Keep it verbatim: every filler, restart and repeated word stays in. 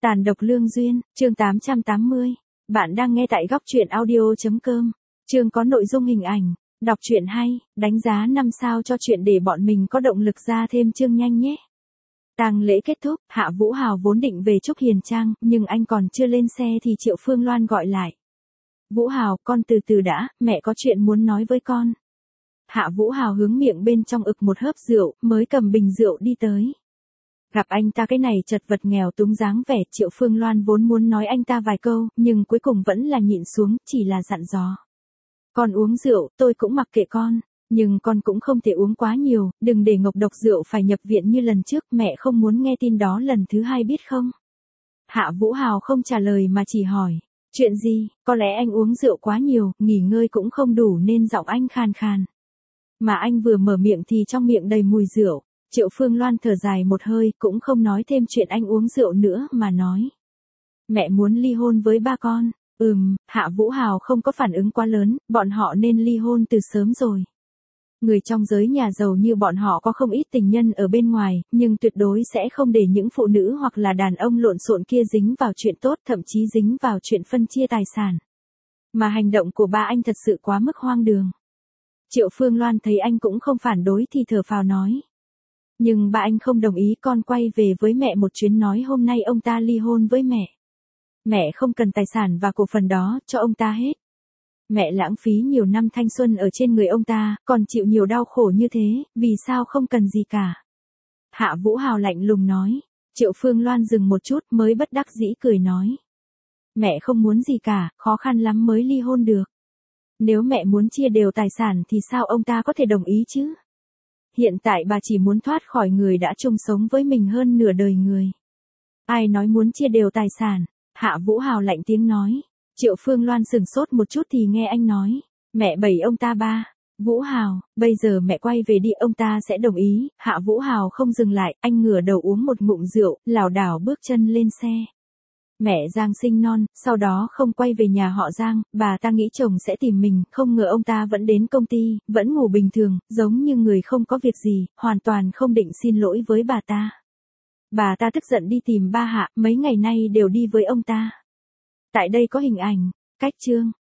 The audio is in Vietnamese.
Tàn độc lương duyên, chương tám trăm tám mươi. Bạn đang nghe tại góc truyện audio.com. Chương có nội dung hình ảnh. Đọc truyện hay, đánh giá năm sao cho chuyện để bọn mình có động lực ra thêm chương nhanh nhé. Tang lễ kết thúc, Hạ Vũ Hào vốn định về Trúc Hiền Trang, nhưng anh còn chưa lên xe thì Triệu Phương Loan gọi lại. Vũ Hào, con từ từ đã, mẹ có chuyện muốn nói với con. Hạ Vũ Hào hướng miệng bên trong ực một hớp rượu, mới cầm bình rượu đi tới. Gặp anh ta cái này chật vật nghèo túng dáng vẻ, Triệu Phương Loan vốn muốn nói anh ta vài câu, nhưng cuối cùng vẫn là nhịn xuống, chỉ là dặn dò. Con uống rượu, tôi cũng mặc kệ con, nhưng con cũng không thể uống quá nhiều, đừng để ngộ độc rượu phải nhập viện như lần trước, mẹ không muốn nghe tin đó lần thứ hai biết không? Hạ Vũ Hào không trả lời mà chỉ hỏi, chuyện gì, có lẽ anh uống rượu quá nhiều, nghỉ ngơi cũng không đủ nên giọng anh khàn khàn. Mà anh vừa mở miệng thì trong miệng đầy mùi rượu. Triệu Phương Loan thở dài một hơi, cũng không nói thêm chuyện anh uống rượu nữa mà nói. Mẹ muốn ly hôn với ba con. Ừm, Hạ Vũ Hào không có phản ứng quá lớn, bọn họ nên ly hôn từ sớm rồi. Người trong giới nhà giàu như bọn họ có không ít tình nhân ở bên ngoài, nhưng tuyệt đối sẽ không để những phụ nữ hoặc là đàn ông lộn xộn kia dính vào chuyện tốt, thậm chí dính vào chuyện phân chia tài sản. Mà hành động của ba anh thật sự quá mức hoang đường. Triệu Phương Loan thấy anh cũng không phản đối thì thở phào nói. Nhưng ba anh không đồng ý, con quay về với mẹ một chuyến nói hôm nay ông ta ly hôn với mẹ. Mẹ không cần tài sản và cổ phần đó, cho ông ta hết. Mẹ lãng phí nhiều năm thanh xuân ở trên người ông ta, còn chịu nhiều đau khổ như thế, vì sao không cần gì cả. Hạ Vũ Hào lạnh lùng nói. Triệu Phương Loan dừng một chút mới bất đắc dĩ cười nói. Mẹ không muốn gì cả, khó khăn lắm mới ly hôn được. Nếu mẹ muốn chia đều tài sản thì sao ông ta có thể đồng ý chứ? Hiện tại bà chỉ muốn thoát khỏi người đã chung sống với mình hơn nửa đời người. Ai nói muốn chia đều tài sản? Hạ Vũ Hào lạnh tiếng nói. Triệu Phương Loan sừng sốt một chút thì nghe anh nói. Mẹ bẩy ông ta ba. Vũ Hào, bây giờ mẹ quay về đi, ông ta sẽ đồng ý. Hạ Vũ Hào không dừng lại, anh ngửa đầu uống một ngụm rượu, lảo đảo bước chân lên xe. Mẹ Giang sinh non, sau đó không quay về nhà họ Giang, bà ta nghĩ chồng sẽ tìm mình, không ngờ ông ta vẫn đến công ty, vẫn ngủ bình thường, giống như người không có việc gì, hoàn toàn không định xin lỗi với bà ta. Bà ta tức giận đi tìm ba Hạ, mấy ngày nay đều đi với ông ta. Tại đây có hình ảnh, cách chương.